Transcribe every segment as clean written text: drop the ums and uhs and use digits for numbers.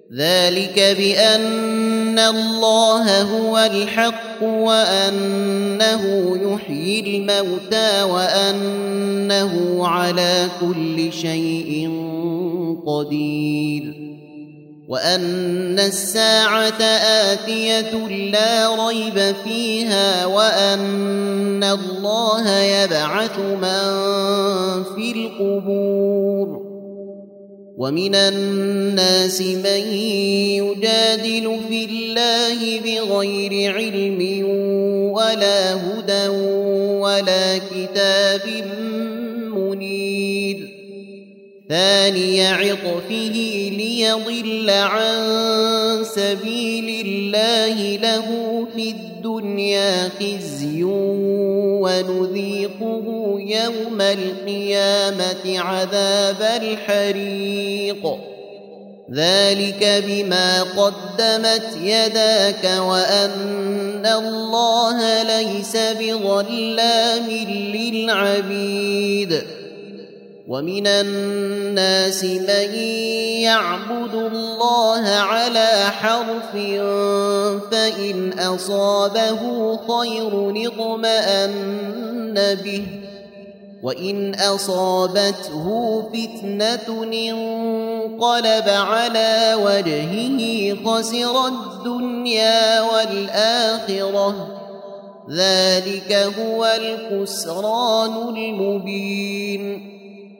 ذلك بأن الله هو الحق وأنه يحيي الموتى وأنه على كل شيء قدير وأن الساعة آتية لا ريب فيها وأن الله يبعث من في القبور ومن الناس من يجادل في الله بغير علم ولا هدى ولا كتاب منير ثاني عطفه ليضل عن سبيل الله له في الدنيا خزي ونذيقه يوم القيامة عذاب الحريق ذلك بما قدمت يداك وأن الله ليس بظلام للعبيد ومن الناس من يعبد الله على حرف فإن أصابه خير اطمأن به وإن أصابته فتنة انقلب على وجهه خسر الدنيا والآخرة ذلك هو الخسران المبين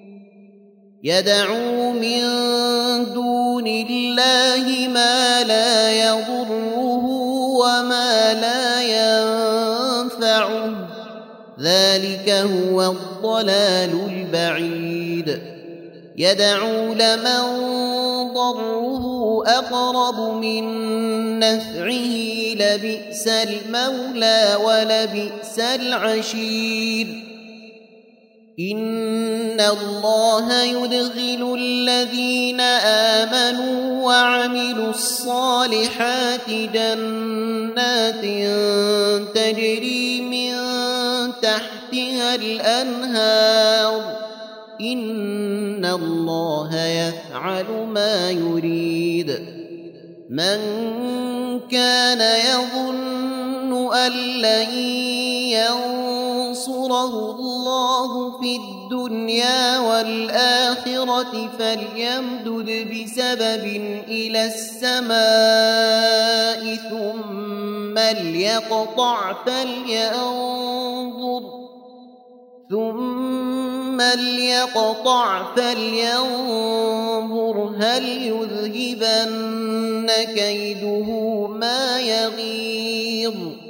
يدعو من دون الله ما لا يضره وما لا ينفعه ذلك هو الضلال البعيد يدعو لمن ضره أقرب من نفعه لبئس المولى ولبئس العشير إن الله يدخل الذين آمنوا وعملوا الصالحات جنات تجري من تحتها الأنهار إن الله يفعل ما يريد من كان يظن أن لن ينصره الله في الدنيا والآخرة فليمدد بسبب إلى السماء ثم ليقطع فلينظر هل يذهبن كيده ما يغيظ